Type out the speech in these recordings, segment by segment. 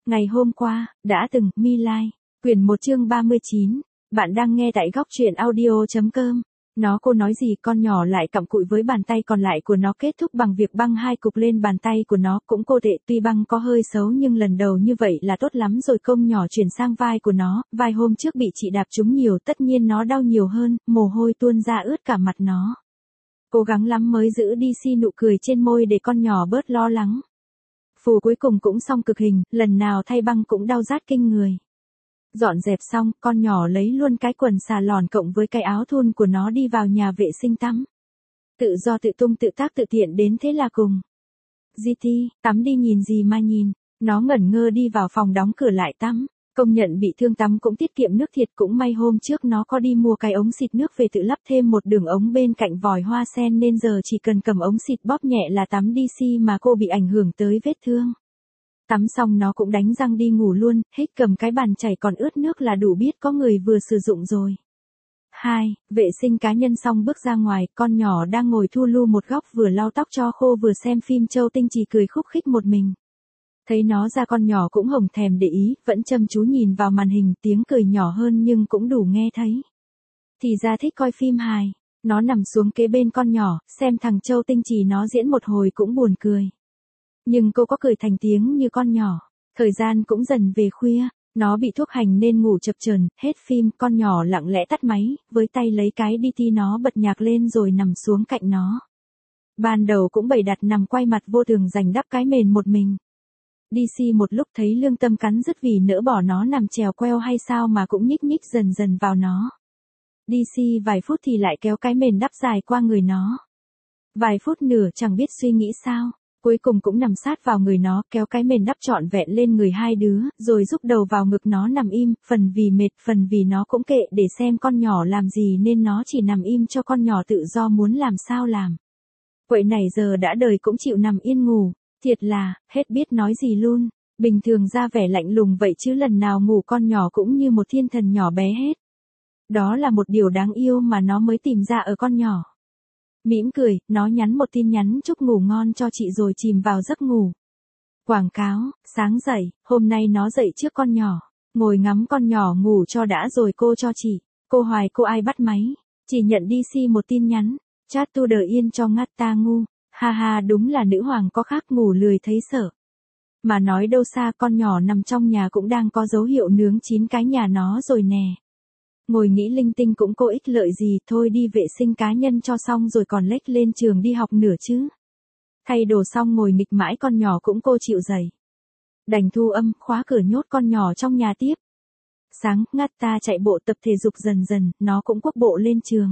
Ngày hôm qua, đã từng, My Lai. Quyển 1 chương 39. Bạn đang nghe tại góc truyện audio.com. Cô nói gì con nhỏ lại cặm cụi với bàn tay còn lại của nó kết thúc bằng việc băng 2 cục lên bàn tay của nó cũng cô tệ tuy băng có hơi xấu nhưng lần đầu như vậy là tốt lắm rồi công nhỏ chuyển sang vai của nó, vai hôm trước bị chị đạp trúng nhiều tất nhiên nó đau nhiều hơn, mồ hôi tuôn ra ướt cả mặt nó. Cố gắng lắm mới giữ đi nụ cười trên môi để con nhỏ bớt lo lắng. Phù cuối cùng cũng xong cực hình, lần nào thay băng cũng đau rát kinh người. Dọn dẹp xong, con nhỏ lấy luôn cái quần xà lòn cộng với cái áo thun của nó đi vào nhà vệ sinh tắm. Tự do tự tung tự tác tự tiện đến thế là cùng. GT, tắm đi nhìn gì mà nhìn, nó ngẩn ngơ đi vào phòng đóng cửa lại tắm. Công nhận bị thương tắm cũng tiết kiệm nước thiệt cũng may hôm trước nó có đi mua cái ống xịt nước về tự lắp thêm một đường ống bên cạnh vòi hoa sen nên giờ chỉ cần cầm ống xịt bóp nhẹ là tắm DC mà cô bị ảnh hưởng tới vết thương. Tắm xong nó cũng đánh răng đi ngủ luôn, hết cầm cái bàn chảy còn ướt nước là đủ biết có người vừa sử dụng rồi. 2. Vệ sinh cá nhân xong bước ra ngoài, con nhỏ đang ngồi thu lu một góc vừa lau tóc cho khô vừa xem phim Châu Tinh Trì cười khúc khích một mình. Thấy nó ra con nhỏ cũng hổng thèm để ý, vẫn chăm chú nhìn vào màn hình, tiếng cười nhỏ hơn nhưng cũng đủ nghe thấy. Thì ra thích coi phim hài, nó nằm xuống kế bên con nhỏ, xem thằng Châu Tinh Trì nó diễn một hồi cũng buồn cười. Nhưng cô có cười thành tiếng như con nhỏ. Thời gian cũng dần về khuya, nó bị thuốc hành nên ngủ chập chờn, hết phim, con nhỏ lặng lẽ tắt máy, với tay lấy cái DT nó bật nhạc lên rồi nằm xuống cạnh nó. Ban đầu cũng bày đặt nằm quay mặt vô tường dành đắp cái mền một mình. DC một lúc thấy lương tâm cắn rứt vì nỡ bỏ nó nằm chèo queo hay sao mà cũng nhích nhích dần dần vào nó. DC vài phút thì lại kéo cái mền đắp dài qua người nó. Vài phút nữa chẳng biết suy nghĩ sao, cuối cùng cũng nằm sát vào người nó kéo cái mền đắp trọn vẹn lên người hai đứa, rồi rúc đầu vào ngực nó nằm im, phần vì mệt phần vì nó cũng kệ để xem con nhỏ làm gì nên nó chỉ nằm im cho con nhỏ tự do muốn làm sao làm. Vậy này giờ đã đời cũng chịu nằm yên ngủ. Thiệt là, hết biết nói gì luôn, bình thường ra vẻ lạnh lùng vậy chứ lần nào ngủ con nhỏ cũng như một thiên thần nhỏ bé hết. Đó là một điều đáng yêu mà nó mới tìm ra ở con nhỏ. Mỉm cười, nó nhắn một tin nhắn chúc ngủ ngon cho chị rồi chìm vào giấc ngủ. Quảng cáo, sáng dậy, hôm nay nó dậy trước con nhỏ, ngồi ngắm con nhỏ ngủ cho đã rồi cô cho chị, cô hoài cô ai bắt máy, chỉ nhận DC một tin nhắn, chat to the yên cho ngắt ta ngu. Ha ha đúng là nữ hoàng có khác ngủ lười thấy sợ. Mà nói đâu xa con nhỏ nằm trong nhà cũng đang có dấu hiệu nướng chín cái nhà nó rồi nè. Ngồi nghĩ linh tinh cũng có ích lợi gì thôi đi vệ sinh cá nhân cho xong rồi còn lếch lên trường đi học nữa chứ. Thay đồ xong ngồi nghịch mãi con nhỏ cũng cô chịu dậy. Đành thu âm khóa cửa nhốt con nhỏ trong nhà tiếp. Sáng ngắt ta chạy bộ tập thể dục dần dần nó cũng quốc bộ lên trường.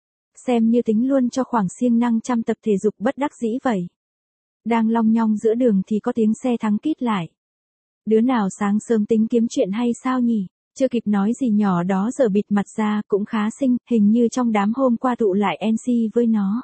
Xem như tính luôn cho khoảng siêng năng chăm tập thể dục bất đắc dĩ vậy. Đang long nhong giữa đường thì có tiếng xe thắng kít lại. Đứa nào sáng sớm tính kiếm chuyện hay sao nhỉ? Chưa kịp nói gì nhỏ đó giờ bịt mặt ra cũng khá xinh, hình như trong đám hôm qua tụ lại MC với nó.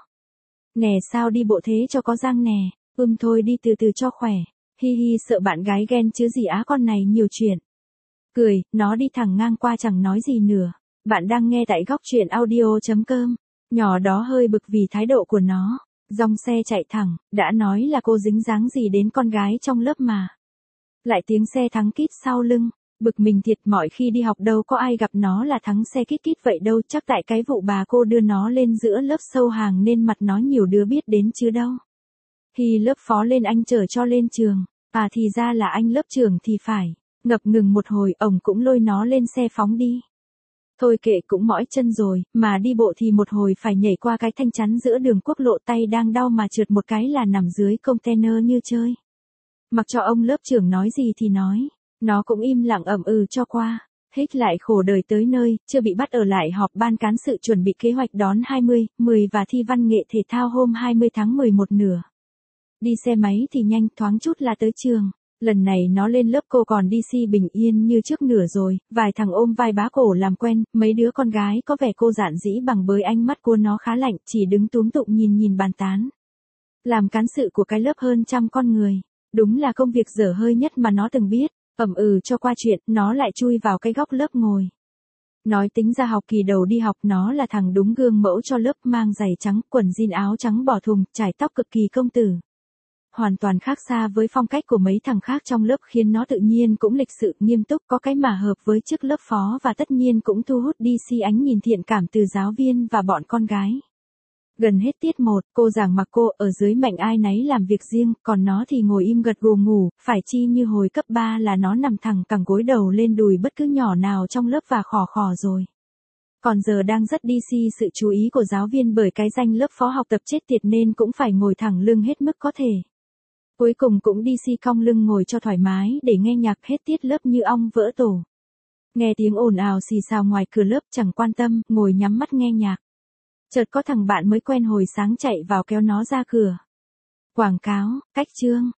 Nè sao đi bộ thế cho có răng nè, thôi đi từ từ cho khỏe. Hi hi sợ bạn gái ghen chứ gì á con này nhiều chuyện. Cười, nó đi thẳng ngang qua chẳng nói gì nữa. Bạn đang nghe tại góc truyện audio.com. Nhỏ đó hơi bực vì thái độ của nó, dòng xe chạy thẳng, đã nói là cô dính dáng gì đến con gái trong lớp mà. Lại tiếng xe thắng kít sau lưng, bực mình thiệt mọi khi đi học đâu có ai gặp nó là thắng xe kít kít vậy đâu chắc tại cái vụ bà cô đưa nó lên giữa lớp sâu hàng nên mặt nó nhiều đứa biết đến chứ đâu. Thì lớp phó lên anh chở cho lên trường, thì ra là anh lớp trưởng thì phải, ngập ngừng một hồi ổng cũng lôi nó lên xe phóng đi. Thôi kệ cũng mỏi chân rồi, mà đi bộ thì một hồi phải nhảy qua cái thanh chắn giữa đường quốc lộ tay đang đau mà trượt một cái là nằm dưới container như chơi. Mặc cho ông lớp trưởng nói gì thì nói, nó cũng im lặng ậm ừ cho qua, hết lại khổ đời tới nơi, chưa bị bắt ở lại họp ban cán sự chuẩn bị kế hoạch đón 20, 10 và thi văn nghệ thể thao hôm 20 tháng 11 nửa. Đi xe máy thì nhanh thoáng chút là tới trường. Lần này nó lên lớp cô còn DC bình yên như trước nửa rồi, vài thằng ôm vai bá cổ làm quen, mấy đứa con gái có vẻ cô dạn dĩ bằng bới ánh mắt của nó khá lạnh, chỉ đứng túm tụm nhìn bàn tán. Làm cán sự của cái lớp hơn 100 con người, đúng là công việc dở hơi nhất mà nó từng biết, ậm ừ cho qua chuyện, nó lại chui vào cái góc lớp ngồi. Nói tính ra học kỳ đầu đi học nó là thằng đúng gương mẫu cho lớp mang giày trắng, quần jean áo trắng bỏ thùng, chải tóc cực kỳ công tử. hoàn toàn khác xa với phong cách của mấy thằng khác trong lớp khiến nó tự nhiên cũng lịch sự, nghiêm túc, có cái mà hợp với chức lớp phó và tất nhiên cũng thu hút DC ánh nhìn thiện cảm từ giáo viên và bọn con gái. Gần hết tiết 1, cô giảng mặc cô ở dưới Mạnh ai nấy làm việc riêng, còn nó thì ngồi im gật gù ngủ, phải chi như hồi cấp 3 là nó nằm thẳng cẳng gối đầu lên đùi bất cứ nhỏ nào trong lớp và khò khò rồi. Còn giờ đang rất DC sự chú ý của giáo viên bởi cái danh lớp phó học tập chết tiệt nên cũng phải ngồi thẳng lưng hết mức có thể. Cuối cùng cũng DC cong lưng ngồi cho thoải mái để nghe nhạc hết tiết lớp như ong vỡ tổ. Nghe tiếng ồn ào xì xào ngoài cửa lớp chẳng quan tâm, ngồi nhắm mắt nghe nhạc. Chợt có thằng bạn mới quen hồi sáng chạy vào kéo nó ra cửa. Quảng cáo, cách chương.